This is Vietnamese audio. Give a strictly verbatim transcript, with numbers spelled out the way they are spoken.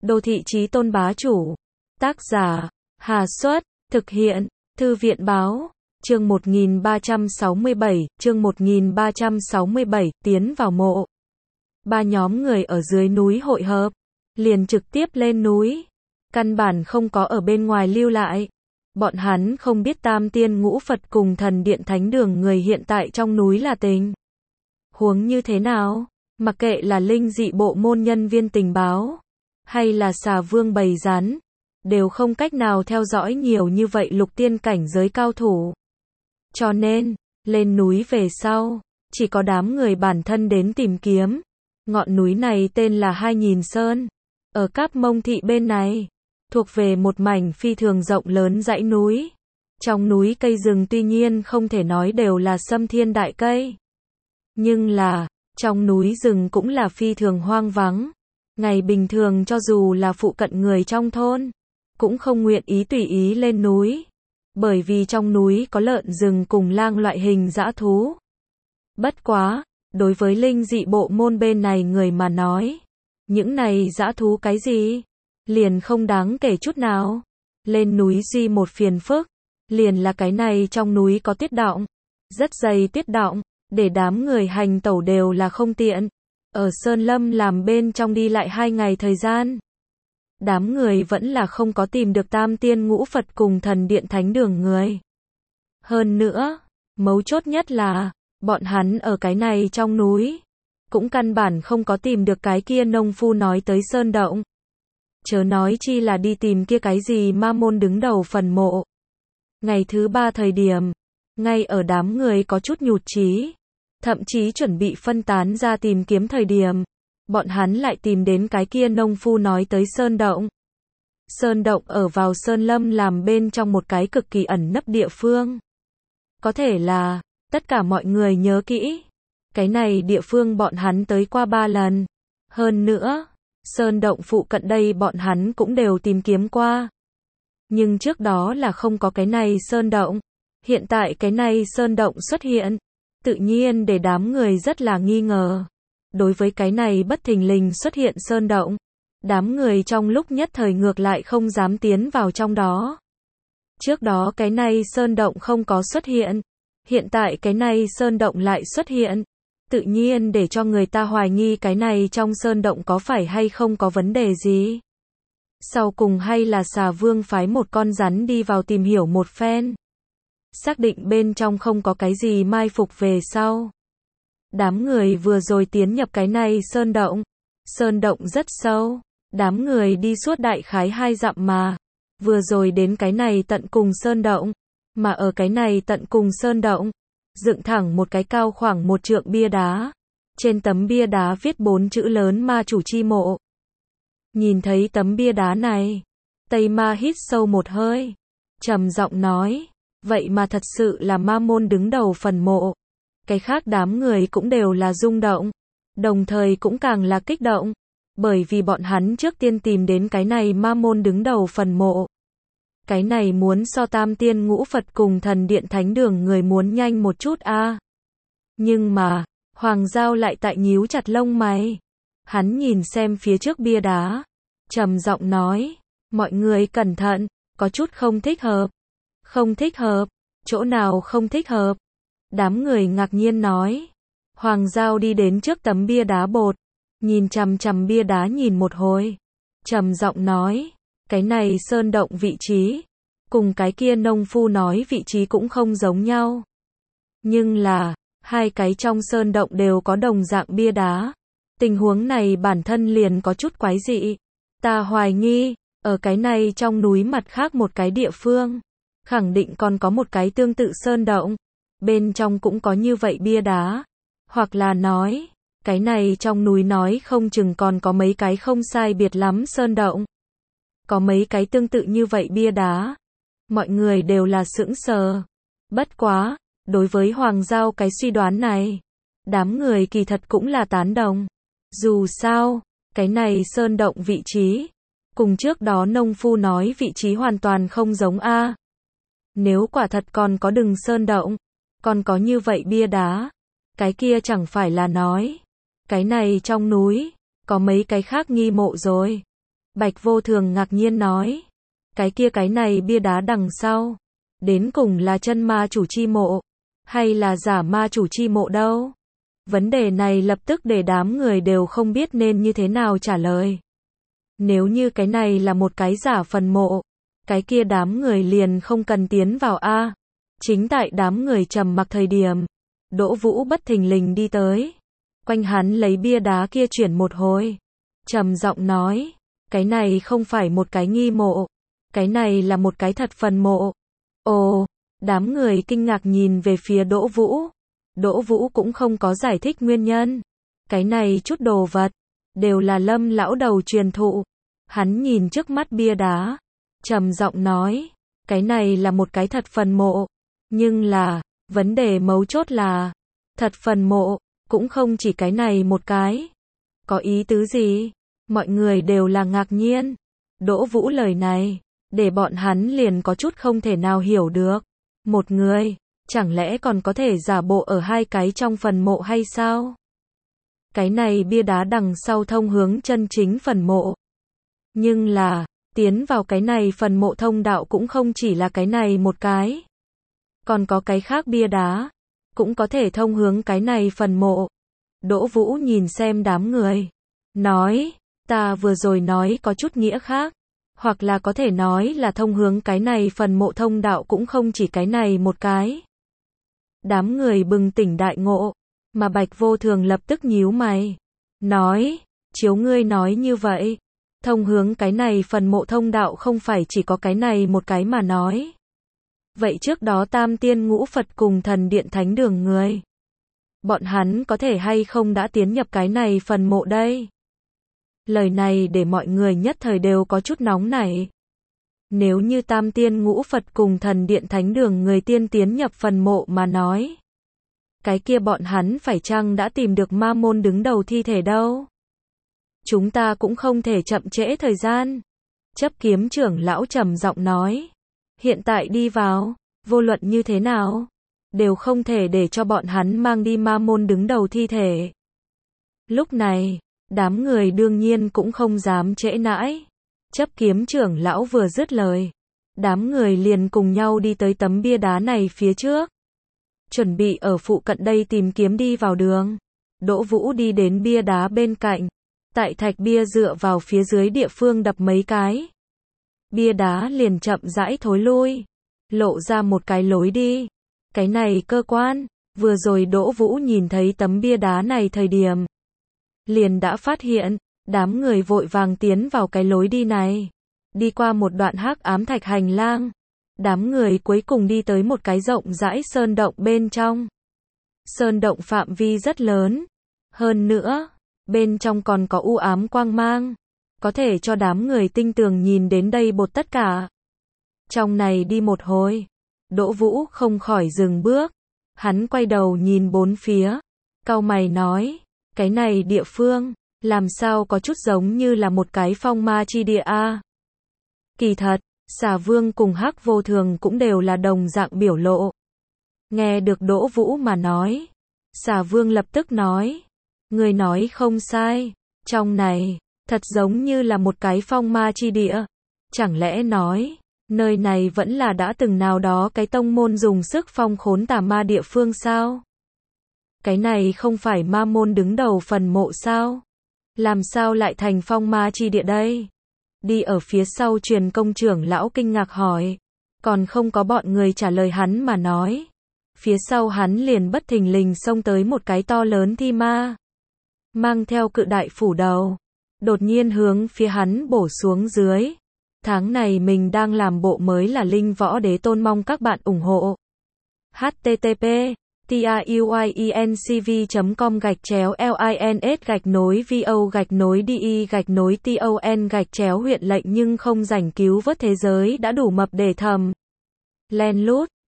Đô thị chí tôn bá chủ. Tác giả, Hà Xuất, thực hiện, Thư viện Báo, chương một nghìn ba trăm sáu mươi bảy, chương một nghìn ba trăm sáu mươi bảy, tiến vào mộ. Ba nhóm người ở dưới núi hội hợp, liền trực tiếp lên núi. Căn bản không có ở bên ngoài lưu lại. Bọn hắn không biết Tam Tiên Ngũ Phật cùng Thần Điện Thánh Đường người hiện tại trong núi là tình huống như thế nào. Mặc kệ là linh dị bộ môn nhân viên tình báo, hay là xà vương bầy rắn, đều không cách nào theo dõi nhiều như vậy lục tiên cảnh giới cao thủ. Cho nên, lên núi về sau, chỉ có đám người bản thân đến tìm kiếm. Ngọn núi này tên là Hai Nghìn Sơn, ở Cáp Mông Thị bên này, thuộc về một mảnh phi thường rộng lớn dãy núi. Trong núi cây rừng tuy nhiên không thể nói đều là sâm thiên đại cây, nhưng là, trong núi rừng cũng là phi thường hoang vắng. Ngày bình thường cho dù là phụ cận người trong thôn, cũng không nguyện ý tùy ý lên núi, bởi vì trong núi có lợn rừng cùng lang loại hình dã thú. Bất quá, đối với linh dị bộ môn bên này người mà nói, những này dã thú cái gì, liền không đáng kể chút nào. Lên núi duy một phiền phức, liền là cái này trong núi có tuyết đọng, rất dày tuyết đọng, để đám người hành tẩu đều là không tiện. Ở Sơn Lâm làm bên trong đi lại hai ngày thời gian, đám người vẫn là không có tìm được Tam Tiên Ngũ Phật cùng Thần Điện Thánh Đường người. Hơn nữa, mấu chốt nhất là, bọn hắn ở cái này trong núi, cũng căn bản không có tìm được cái kia nông phu nói tới sơn động. Chớ nói chi là đi tìm kia cái gì ma môn đứng đầu phần mộ. Ngày thứ ba thời điểm, ngay ở đám người có chút nhụt chí, thậm chí chuẩn bị phân tán ra tìm kiếm thời điểm, bọn hắn lại tìm đến cái kia nông phu nói tới sơn động. Sơn động ở vào Sơn Lâm làm bên trong một cái cực kỳ ẩn nấp địa phương. Có thể là, tất cả mọi người nhớ kỹ, cái này địa phương bọn hắn tới qua ba lần. Hơn nữa, sơn động phụ cận đây bọn hắn cũng đều tìm kiếm qua. Nhưng trước đó là không có cái này sơn động. Hiện tại cái này sơn động xuất hiện, tự nhiên để đám người rất là nghi ngờ. Đối với cái này bất thình lình xuất hiện sơn động, đám người trong lúc nhất thời ngược lại không dám tiến vào trong đó. Trước đó cái này sơn động không có xuất hiện, hiện tại cái này sơn động lại xuất hiện, tự nhiên để cho người ta hoài nghi cái này trong sơn động có phải hay không có vấn đề gì. Sau cùng hay là xà vương phái một con rắn đi vào tìm hiểu một phen, xác định bên trong không có cái gì mai phục về sau. Đám người vừa rồi tiến nhập cái này sơn động. Sơn động rất sâu, đám người đi suốt đại khái hai dặm mà. Vừa rồi đến cái này tận cùng sơn động, mà ở cái này tận cùng sơn động, dựng thẳng một cái cao khoảng một trượng bia đá. Trên tấm bia đá viết bốn chữ lớn ma chủ chi mộ. Nhìn thấy tấm bia đá này, Tây Ma hít sâu một hơi, trầm giọng nói, vậy mà thật sự là ma môn đứng đầu phần mộ. Cái khác đám người cũng đều là rung động, đồng thời cũng càng là kích động, bởi vì bọn hắn trước tiên tìm đến cái này ma môn đứng đầu phần mộ. Cái này muốn so Tam Tiên Ngũ Phật cùng Thần Điện Thánh Đường người muốn nhanh một chút a. À. Nhưng mà, Hoàng Giao lại tại nhíu chặt lông mày. Hắn nhìn xem phía trước bia đá, trầm giọng nói, mọi người cẩn thận, có chút không thích hợp. Không thích hợp, chỗ nào không thích hợp? Đám người ngạc nhiên nói. Hoàng Giao đi đến trước tấm bia đá bột, nhìn chằm chằm bia đá nhìn một hồi, trầm giọng nói, cái này sơn động vị trí, cùng cái kia nông phu nói vị trí cũng không giống nhau. Nhưng là, hai cái trong sơn động đều có đồng dạng bia đá. Tình huống này bản thân liền có chút quái dị. Ta hoài nghi, ở cái này trong núi mặt khác một cái địa phương, khẳng định còn có một cái tương tự sơn động. Bên trong cũng có như vậy bia đá. Hoặc là nói, cái này trong núi nói không chừng còn có mấy cái không sai biệt lắm sơn động. Có mấy cái tương tự như vậy bia đá. Mọi người đều là sững sờ. Bất quá, đối với Hoàng Giao cái suy đoán này, đám người kỳ thật cũng là tán đồng. Dù sao, cái này sơn động vị trí, cùng trước đó nông phu nói vị trí hoàn toàn không giống a. Nếu quả thật còn có đừng sơn động, còn có như vậy bia đá, cái kia chẳng phải là nói, cái này trong núi, có mấy cái khác nghi mộ rồi. Bạch Vô Thường ngạc nhiên nói. Cái kia cái này bia đá đằng sau. Đến cùng là chân ma chủ chi mộ. Hay là giả ma chủ chi mộ đâu? Vấn đề này lập tức để đám người đều không biết nên như thế nào trả lời. Nếu như cái này là một cái giả phần mộ, cái kia đám người liền không cần tiến vào a. Chính tại đám người trầm mặc thời điểm, Đỗ Vũ bất thình lình đi tới. Quanh hắn lấy bia đá kia chuyển một hồi. Trầm giọng nói, cái này không phải một cái nghi mộ, cái này là một cái thật phần mộ. Ồ, đám người kinh ngạc nhìn về phía Đỗ Vũ. Đỗ Vũ cũng không có giải thích nguyên nhân. Cái này chút đồ vật, đều là Lâm lão đầu truyền thụ. Hắn nhìn trước mắt bia đá, trầm giọng nói, cái này là một cái thật phần mộ. Nhưng là, vấn đề mấu chốt là, thật phần mộ, cũng không chỉ cái này một cái. Có ý tứ gì? Mọi người đều là ngạc nhiên. Đỗ Vũ lời này, để bọn hắn liền có chút không thể nào hiểu được. Một người, chẳng lẽ còn có thể giả bộ ở hai cái trong phần mộ hay sao? Cái này bia đá đằng sau thông hướng chân chính phần mộ. Nhưng là, tiến vào cái này phần mộ thông đạo cũng không chỉ là cái này một cái. Còn có cái khác bia đá, cũng có thể thông hướng cái này phần mộ. Đỗ Vũ nhìn xem đám người, nói, ta vừa rồi nói có chút nghĩa khác. Hoặc là có thể nói là thông hướng cái này phần mộ thông đạo cũng không chỉ cái này một cái. Đám người bừng tỉnh đại ngộ, mà Bạch Vô Thường lập tức nhíu mày. Nói, chiếu ngươi nói như vậy, thông hướng cái này phần mộ thông đạo không phải chỉ có cái này một cái mà nói. Vậy trước đó Tam Tiên Ngũ Phật cùng Thần Điện Thánh Đường người, bọn hắn có thể hay không đã tiến nhập cái này phần mộ đây? Lời này để mọi người nhất thời đều có chút nóng nảy. Nếu như Tam Tiên Ngũ Phật cùng Thần Điện Thánh Đường người tiên tiến nhập phần mộ mà nói, cái kia bọn hắn phải chăng đã tìm được ma môn đứng đầu thi thể đâu? Chúng ta cũng không thể chậm trễ thời gian. Chấp Kiếm trưởng lão trầm giọng nói, hiện tại đi vào, vô luận như thế nào, đều không thể để cho bọn hắn mang đi ma môn đứng đầu thi thể. Lúc này, đám người đương nhiên cũng không dám trễ nãi. Chấp Kiếm trưởng lão vừa dứt lời, đám người liền cùng nhau đi tới tấm bia đá này phía trước. Chuẩn bị ở phụ cận đây tìm kiếm đi vào đường. Đỗ Vũ đi đến bia đá bên cạnh, tại thạch bia dựa vào phía dưới địa phương đập mấy cái. Bia đá liền chậm rãi thối lui, lộ ra một cái lối đi. Cái này cơ quan, vừa rồi Đỗ Vũ nhìn thấy tấm bia đá này thời điểm, liền đã phát hiện, đám người vội vàng tiến vào cái lối đi này. Đi qua một đoạn hắc ám thạch hành lang, đám người cuối cùng đi tới một cái rộng rãi sơn động bên trong. Sơn động phạm vi rất lớn, hơn nữa, bên trong còn có u ám quang mang, có thể cho đám người tinh tường nhìn đến đây bột tất cả. Trong này đi một hồi, Đỗ Vũ không khỏi dừng bước, hắn quay đầu nhìn bốn phía, cau mày nói, cái này địa phương, làm sao có chút giống như là một cái phong ma chi địa a. Kỳ thật, Xà Vương cùng Hắc Vô Thường cũng đều là đồng dạng biểu lộ. Nghe được Đỗ Vũ mà nói, Xà Vương lập tức nói, người nói không sai, trong này, thật giống như là một cái phong ma chi địa. Chẳng lẽ nói, nơi này vẫn là đã từng nào đó cái tông môn dùng sức phong khốn tà ma địa phương sao? Cái này không phải ma môn đứng đầu phần mộ sao? Làm sao lại thành phong ma chi địa đây? Đi ở phía sau Truyền Công trưởng lão kinh ngạc hỏi, còn không có bọn người trả lời hắn mà nói. Phía sau hắn liền bất thình lình xông tới một cái to lớn thi ma, mang theo cự đại phủ đầu, đột nhiên hướng phía hắn bổ xuống dưới. Tháng này mình đang làm bộ mới là Linh Võ Đế Tôn, mong các bạn ủng hộ. h t t p tiuyencv chấm com gạch chéo lins gạch nối vo gạch nối di gạch nối ton gạch chéo huyện lệnh nhưng không rảnh cứu vớt thế giới đã đủ mập để thầm. Len lút